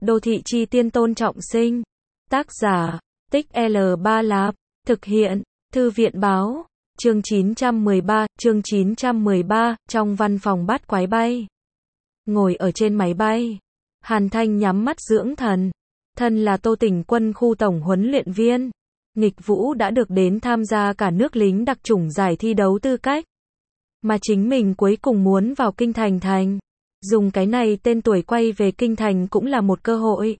Đô thị chi tiên Tôn Trọng Sinh. Tác giả, Tích L3 Lạp. Thực hiện, Thư viện báo. Chương 913, trong văn phòng bát quái bay. Ngồi ở trên máy bay, Hàn Thanh nhắm mắt dưỡng thần. Thân là Tô Tỉnh quân khu tổng huấn luyện viên. Nghịch Vũ đã được đến tham gia cả nước lính đặc chủng giải thi đấu tư cách. Mà chính mình cuối cùng muốn vào Kinh Thành. Dùng cái này tên tuổi quay về Kinh Thành cũng là một cơ hội.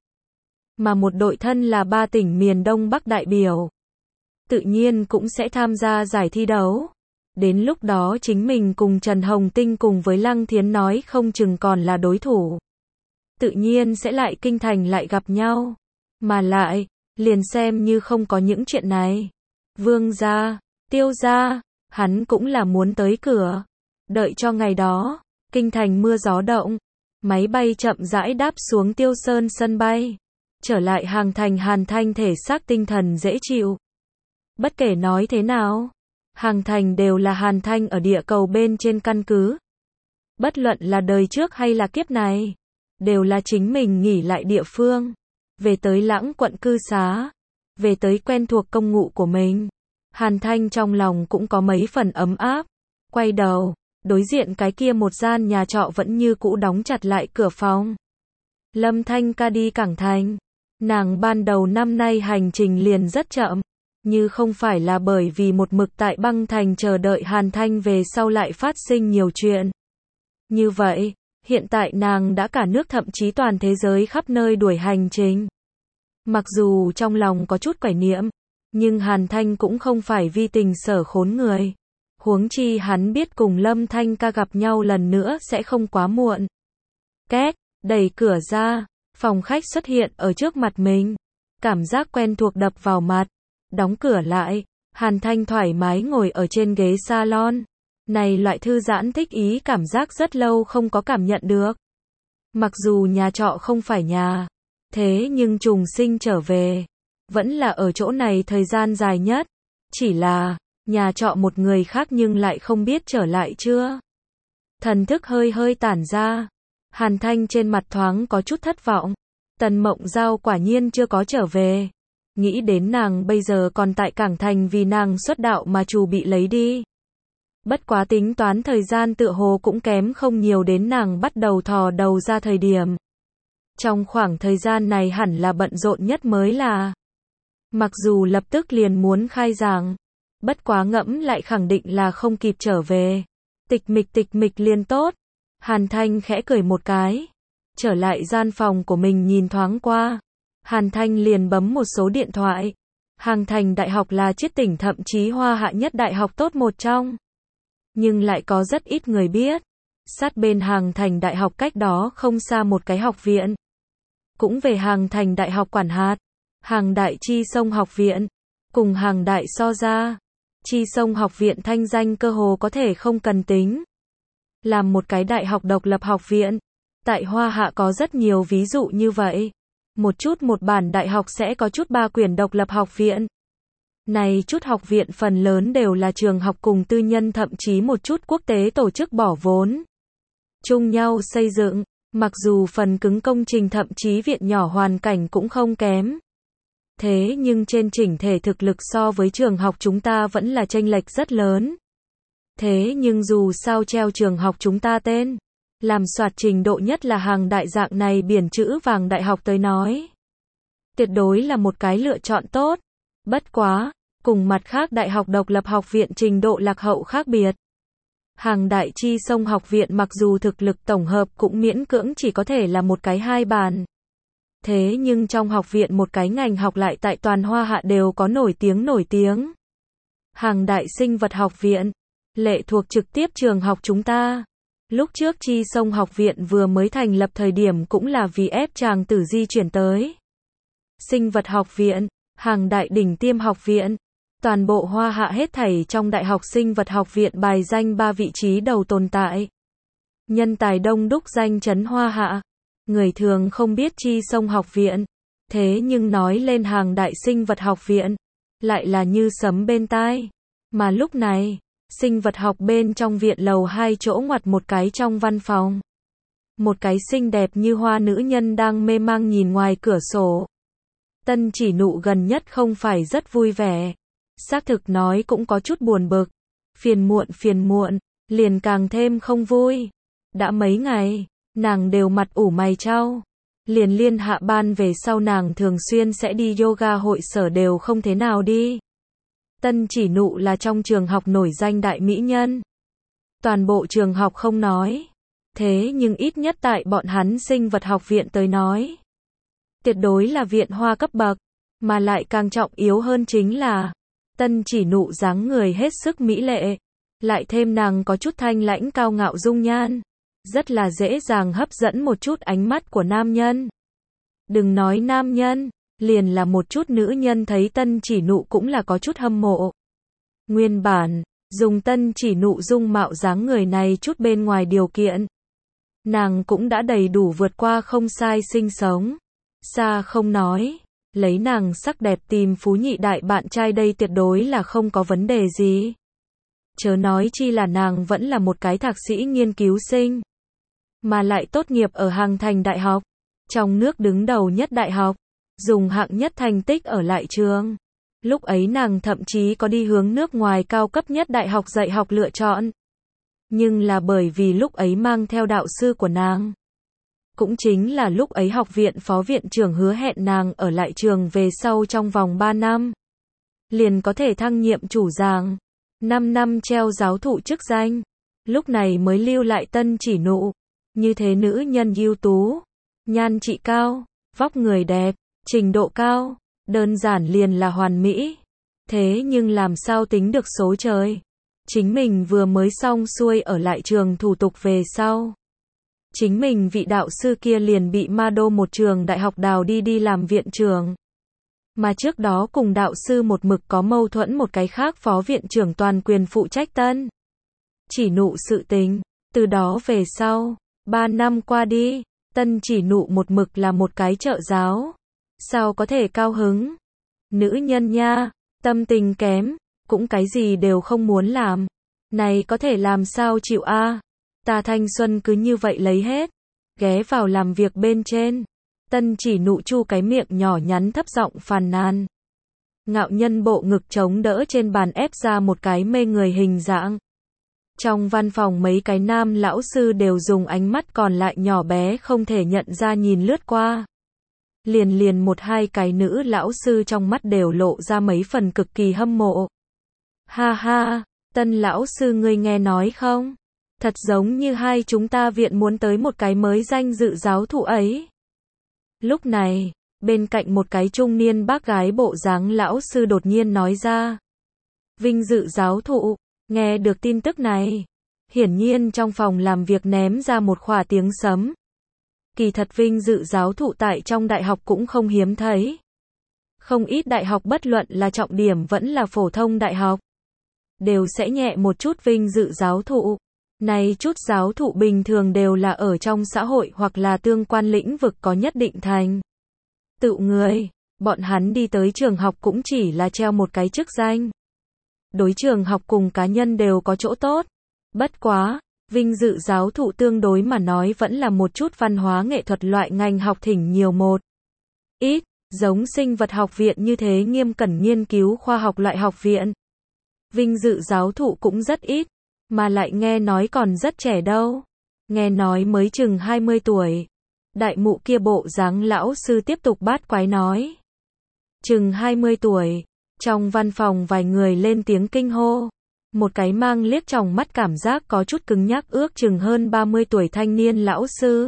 Mà một đội thân là 3 tỉnh miền Đông Bắc đại biểu. Tự nhiên cũng sẽ tham gia giải thi đấu. Đến lúc đó chính mình cùng Trần Hồng Tinh cùng với Lăng Thiến nói không chừng còn là đối thủ. Tự nhiên sẽ lại Kinh Thành lại gặp nhau. Mà lại, liền xem như không có những chuyện này. Vương gia, Tiêu gia, hắn cũng là muốn tới cửa. Đợi cho ngày đó, Kinh Thành mưa gió động. Máy bay chậm rãi đáp xuống Tiêu Sơn sân bay. Trở lại Hàng Thành, Hàn Thanh thể xác tinh thần dễ chịu. Bất kể nói thế nào, Hàng Thành đều là Hàn Thanh ở địa cầu bên trên căn cứ. Bất luận là đời trước hay là kiếp này, đều là chính mình nghỉ lại địa phương. Về tới Lãng quận cư xá, về tới quen thuộc công ngụ của mình. Hàn Thanh trong lòng cũng có mấy phần ấm áp. Quay đầu, đối diện cái kia một gian nhà trọ vẫn như cũ đóng chặt lại cửa phòng. Lâm Thanh ca đi Cảng Thành. Nàng ban đầu năm nay hành trình liền rất chậm. Như không phải là bởi vì một mực tại băng thành chờ đợi Hàn Thanh về sau lại phát sinh nhiều chuyện. Như vậy, hiện tại nàng đã cả nước thậm chí toàn thế giới khắp nơi đuổi hành trình. Mặc dù trong lòng có chút quải niệm, nhưng Hàn Thanh cũng không phải vi tình sở khốn người. Huống chi hắn biết cùng Lâm Thanh ca gặp nhau lần nữa sẽ không quá muộn. Két, đẩy cửa ra, phòng khách xuất hiện ở trước mặt mình. Cảm giác quen thuộc đập vào mặt. Đóng cửa lại, Hàn Thanh thoải mái ngồi ở trên ghế salon. Này loại thư giãn thích ý cảm giác rất lâu không có cảm nhận được. Mặc dù nhà trọ không phải nhà, thế nhưng trùng sinh trở về, vẫn là ở chỗ này thời gian dài nhất. Chỉ là, nhà trọ một người khác nhưng lại không biết trở lại chưa. Thần thức hơi tản ra. Hàn Thanh trên mặt thoáng có chút thất vọng. Tần Mộng Giao quả nhiên chưa có trở về. Nghĩ đến nàng bây giờ còn tại Cảng Thành vì nàng xuất đạo mà chủ bị lấy đi. Bất quá tính toán thời gian tựa hồ cũng kém không nhiều đến nàng bắt đầu thò đầu ra thời điểm. Trong khoảng thời gian này hẳn là bận rộn nhất mới là. Mặc dù lập tức liền muốn khai giảng. Bất quá ngẫm lại khẳng định là không kịp trở về. Tịch mịch liền tốt. Hàn Thanh khẽ cười một cái. Trở lại gian phòng của mình nhìn thoáng qua. Hàn Thanh liền bấm một số điện thoại. Hàng Thành Đại học là chiết tỉnh thậm chí Hoa Hạ nhất đại học tốt một trong. Nhưng lại có rất ít người biết. Sát bên Hàng Thành Đại học cách đó không xa một cái học viện. Cũng về Hàng Thành Đại học quản hạt. Hàng Đại Chi Sông học viện. Cùng Hàng Đại so ra. Chi Sông học viện thanh danh cơ hồ có thể không cần tính. Làm một cái đại học độc lập học viện. Tại Hoa Hạ có rất nhiều ví dụ như vậy. Một bản đại học sẽ có chút 3 quyển độc lập học viện. Này chút học viện phần lớn đều là trường học cùng tư nhân thậm chí một chút quốc tế tổ chức bỏ vốn chung nhau xây dựng, mặc dù phần cứng công trình thậm chí viện nhỏ hoàn cảnh cũng không kém. Thế nhưng trên chỉnh thể thực lực so với trường học chúng ta vẫn là chênh lệch rất lớn. Thế nhưng dù sao treo trường học chúng ta tên, làm soạt trình độ nhất là Hàng Đại dạng này biển chữ vàng đại học tới nói. Tuyệt đối là một cái lựa chọn tốt. Bất quá, cùng mặt khác đại học độc lập học viện trình độ lạc hậu khác biệt. Hàng Đại Chi Sông học viện mặc dù thực lực tổng hợp cũng miễn cưỡng chỉ có thể là một cái 2 bàn. Thế nhưng trong học viện một cái ngành học lại tại toàn Hoa Hạ đều có nổi tiếng. Hàng Đại Sinh vật học viện, lệ thuộc trực tiếp trường học chúng ta. Lúc trước Chi Sông học viện vừa mới thành lập thời điểm cũng là vì ép chàng tử di chuyển tới. Sinh vật học viện, Hàng Đại đỉnh tiêm học viện. Toàn bộ Hoa Hạ hết thảy trong đại học sinh vật học viện bài danh 3 vị trí đầu tồn tại. Nhân tài đông đúc danh chấn Hoa Hạ. Người thường không biết Chi Sông học viện. Thế nhưng nói lên Hàng Đại sinh vật học viện, lại là như sấm bên tai. Mà lúc này, sinh vật học bên trong viện lầu 2 chỗ ngoặt một cái trong văn phòng. Một cái xinh đẹp như hoa nữ nhân đang mê mang nhìn ngoài cửa sổ. Tân Chỉ Nụ gần nhất không phải rất vui vẻ. Xác thực nói cũng có chút buồn bực. Phiền muộn, liền càng thêm không vui. Đã mấy ngày, nàng đều mặt ủ mày chau. Liền liên hạ ban về sau nàng thường xuyên sẽ đi yoga hội sở đều không thế nào đi. Tân Chỉ Nụ là trong trường học nổi danh đại mỹ nhân. Toàn bộ trường học không nói. Thế nhưng ít nhất tại bọn hắn sinh vật học viện tới nói. Tuyệt đối là viện hoa cấp bậc. Mà lại càng trọng yếu hơn chính là Tân Chỉ Nụ dáng người hết sức mỹ lệ. Lại thêm nàng có chút thanh lãnh cao ngạo dung nhan. Rất là dễ dàng hấp dẫn một chút ánh mắt của nam nhân. Đừng nói nam nhân, liền là một chút nữ nhân thấy Tân Chỉ Nụ cũng là có chút hâm mộ. Nguyên bản, dùng Tân Chỉ Nụ dung mạo dáng người này chút bên ngoài điều kiện. Nàng cũng đã đầy đủ vượt qua không sai sinh sống. Xa không nói, lấy nàng sắc đẹp tìm phú nhị đại bạn trai đây tuyệt đối là không có vấn đề gì. Chớ nói chi là nàng vẫn là một cái thạc sĩ nghiên cứu sinh. Mà lại tốt nghiệp ở hàng thành đại học. Trong nước đứng đầu nhất đại học. Dùng hạng nhất thành tích ở lại trường. Lúc ấy nàng thậm chí có đi hướng nước ngoài cao cấp nhất đại học dạy học lựa chọn. Nhưng là bởi vì lúc ấy mang theo đạo sư của nàng. Cũng chính là lúc ấy học viện phó viện trưởng hứa hẹn nàng ở lại trường về sau trong vòng 3 năm. Liền có thể thăng nhiệm chủ giảng. 5 năm treo giáo thụ chức danh. Lúc này mới lưu lại Tân Chỉ Nụ. Như thế nữ nhân ưu tú. Nhan trị cao. Vóc người đẹp. Trình độ cao. Đơn giản liền là hoàn mỹ. Thế nhưng làm sao tính được số trời. Chính mình vừa mới xong xuôi ở lại trường thủ tục về sau. Chính mình vị đạo sư kia liền bị ma đô một trường đại học đào đi làm viện trưởng. Mà trước đó cùng đạo sư một mực có mâu thuẫn một cái khác phó viện trưởng toàn quyền phụ trách Tân Chỉ Nụ sự tình. Từ đó về sau, 3 năm qua đi, Tân Chỉ Nụ một mực là một cái trợ giáo. Sao có thể cao hứng? Nữ nhân nha, tâm tình kém, cũng cái gì đều không muốn làm. Này có thể làm sao chịu a? Ta thanh xuân cứ như vậy lấy hết. Ghé vào làm việc bên trên. Tân Chỉ Nụ chu cái miệng nhỏ nhắn thấp giọng phàn nàn. Ngạo nhân bộ ngực chống đỡ trên bàn ép ra một cái mê người hình dạng. Trong văn phòng mấy cái nam lão sư đều dùng ánh mắt còn lại nhỏ bé không thể nhận ra nhìn lướt qua. Liền một hai cái nữ lão sư trong mắt đều lộ ra mấy phần cực kỳ hâm mộ. Ha ha, Tân lão sư ngươi nghe nói không? Thật giống như hai chúng ta viện muốn tới một cái mới danh dự giáo thụ ấy. Lúc này, bên cạnh một cái trung niên bác gái bộ dáng lão sư đột nhiên nói ra. Vinh dự giáo thụ, nghe được tin tức này. Hiển nhiên trong phòng làm việc ném ra một khỏa tiếng sấm. Kỳ thật vinh dự giáo thụ tại trong đại học cũng không hiếm thấy. Không ít đại học bất luận là trọng điểm vẫn là phổ thông đại học. Đều sẽ nhẹ một chút vinh dự giáo thụ. Này chút giáo thụ bình thường đều là ở trong xã hội hoặc là tương quan lĩnh vực có nhất định thành tựu người. Bọn hắn đi tới trường học cũng chỉ là treo một cái chức danh. Đối trường học cùng cá nhân đều có chỗ tốt. Bất quá, vinh dự giáo thụ tương đối mà nói vẫn là một chút văn hóa nghệ thuật loại ngành học thỉnh nhiều một ít, giống sinh vật học viện như thế nghiêm cẩn nghiên cứu khoa học loại học viện. Vinh dự giáo thụ cũng rất ít, mà lại nghe nói còn rất trẻ đâu. Nghe nói mới chừng 20 tuổi. Đại mụ kia bộ dáng lão sư tiếp tục bát quái nói. Chừng 20 tuổi, trong văn phòng vài người lên tiếng kinh hô. Một cái mang liếc tròng mắt cảm giác có chút cứng nhắc ước chừng hơn 30 tuổi thanh niên lão sư.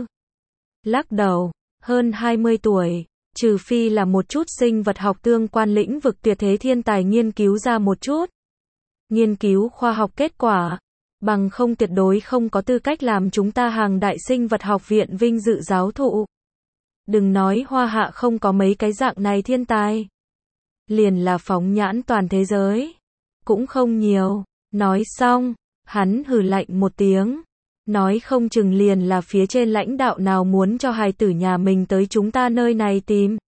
Lắc đầu, hơn 20 tuổi, trừ phi là một chút sinh vật học tương quan lĩnh vực tuyệt thế thiên tài nghiên cứu ra một chút. Nghiên cứu khoa học kết quả, bằng không tuyệt đối không có tư cách làm chúng ta hàng đại sinh vật học viện vinh dự giáo thụ. Đừng nói Hoa Hạ không có mấy cái dạng này thiên tài. Liền là phóng nhãn toàn thế giới. Cũng không nhiều. Nói xong, hắn hừ lạnh một tiếng. Nói không chừng liền là phía trên lãnh đạo nào muốn cho hài tử nhà mình tới chúng ta nơi này tìm.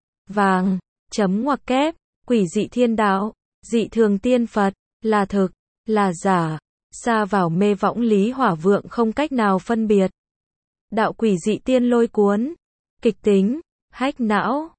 Vàng, chấm ngoặc kép, quỷ dị thiên đạo, dị thường tiên Phật, là thực, là giả, xa vào mê võng lý hỏa vượng không cách nào phân biệt. Đạo quỷ dị tiên lôi cuốn. Kịch tính. Hack não.